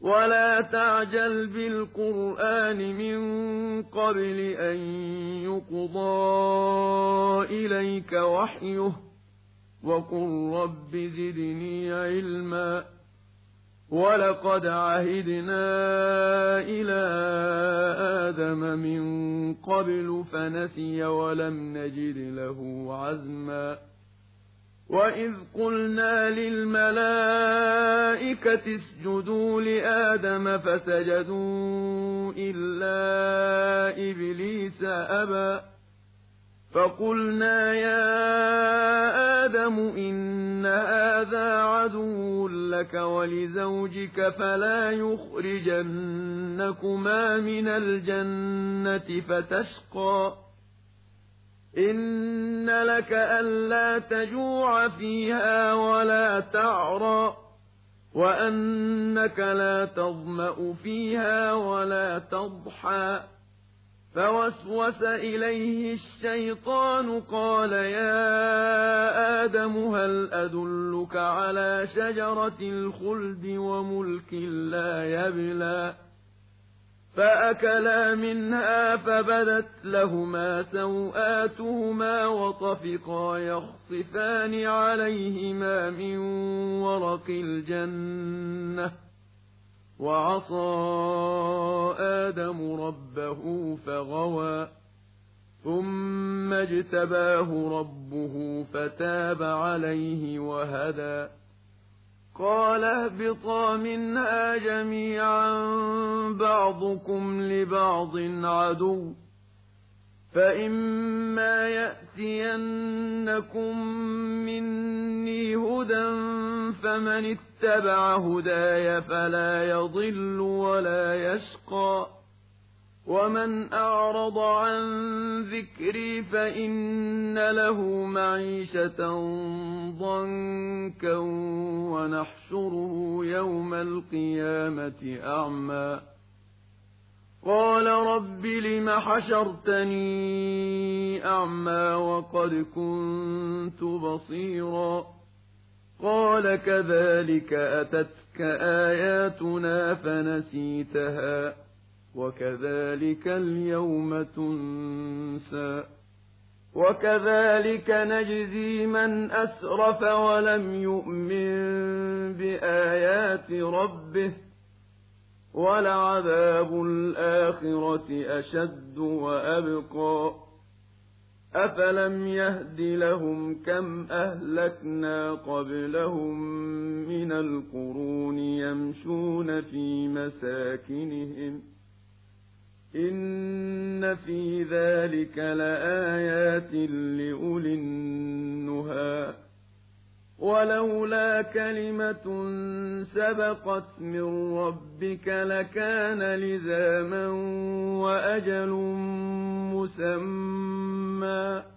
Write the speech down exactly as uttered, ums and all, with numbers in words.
ولا تعجل بالقرآن من قبل أن يقضى إليك وحيه وقل رب زدني علما ولقد عهدنا إلى آدم من قبل فنسي ولم نجد له عزما وإذ قلنا للملائكة اسجدوا لآدم فسجدوا إلا إبليس أبى فقلنا يا آدم إن هذا عدو لك ولزوجك فلا يخرجنكما من الجنة فتشقى إن لك ألا تجوع فيها ولا تعرى وأنك لا تظمأ فيها ولا تضحى فوسوس إليه الشيطان قال يا آدم هل أدلك على شجرة الخلد وملك لا يبلى فأكلا منها فبدت لهما سوآتهما وطفقا يخصفان عليهما من ورق الجنة وعصى آدم ربه فغوى ثم اجتباه ربه فتاب عليه وهدى قال اهبطا منها جميعا بعضكم لبعض عدو فإما يأتينكم مني هدى فمن اتبع هداي فلا يضل ولا يشقى ومن أعرض عن ذكري فإن له معيشة ضنكا ونحشره يوم القيامة أعمى قال رب لم حشرتني أعمى وقد كنت بصيرا قال كذلك أتتك آياتنا فنسيتها وكذلك اليوم تنسى وكذلك نجزي من أسرف ولم يؤمن بآيات ربه ولعذاب الآخرة أشد وأبقى أفلم يهد لهم كم أهلكنا قبلهم من القرون يمشون في مساكنهم إن في ذلك لآيات لأولي النهى ولولا كلمة سبقت من ربك لكان لزاما وأجل مسمى